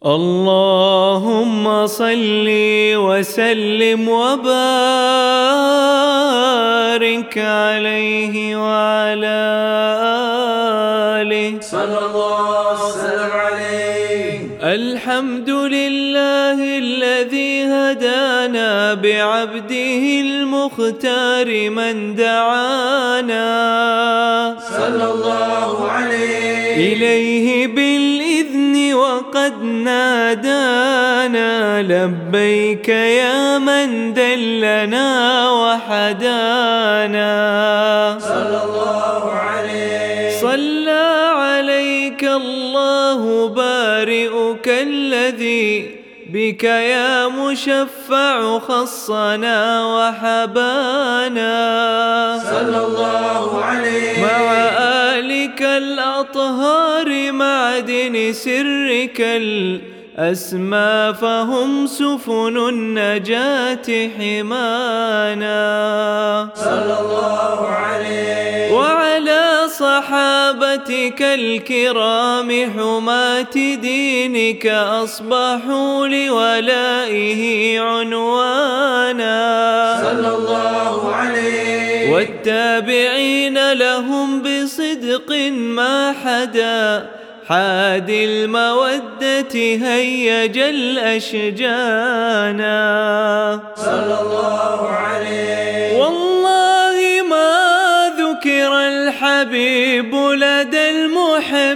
اللهم صل وسلم وبارك عليه وعلى آله صلى الله وسلم عليه. الحمد لله الذي هدانا بعبده المختار من دعانا صلى الله عليه إليه بالإذن وقد نادانا لبيك يا من دلنا وحدانا صلى الله عليه. صلى عليك الله بارئك الذي بك يا مشفع خصنا وحبانا صلى الله عليه مع آلك الأطهار معدن سرك الأسمى فهم سفن النجاة حمانا صلى الله عليه وعلى صحابتك الكرام حماة دينك أصبحوا لولائه عنوانا صلى الله عليه. والتابعين لهم بصدق ما حدا حادي المودة هيج الأشجانا صلى الله عليه. والله ما ذكر الحبيب لدى المحب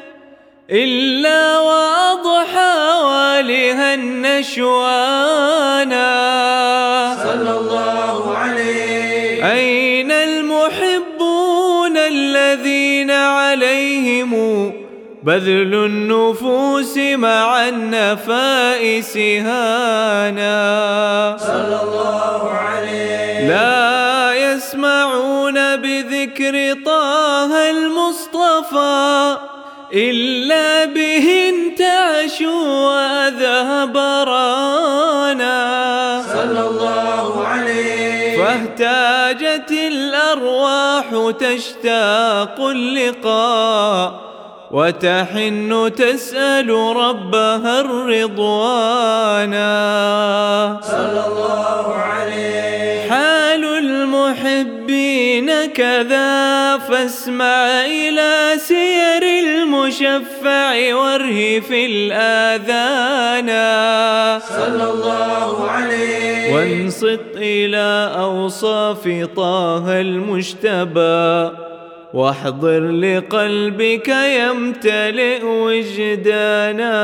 إلا وأضحى والها النشوانا صلى الله عليه. أين المحبون الذين عليهم بذل النفوس مع النفائس هانا صلى الله عليه. لا يسمعون بذكر طه المصطفى إلا به انتعشوا وأذهب رانا صلى الله عليه. فاهتاجت الأرواح تشتاق اللقاء وتحن تسأل ربها الرضوانا صلى الله عليه. حال المحبين كذا فاسمع إلى سير المشفع وارهف الآذان صلى الله عليه. وانصت إلى أوصاف طه المجتبى واحضر لقلبك يمتلئ وجدانا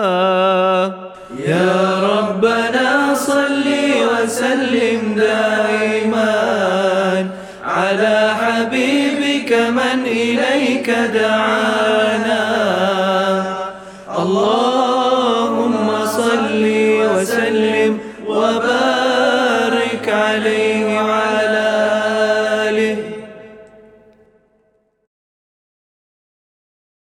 يا ربنا صل وسلم دائما على حبيبك من إليك دعانا. اللهم صل وسلم وبارك عليه وعلى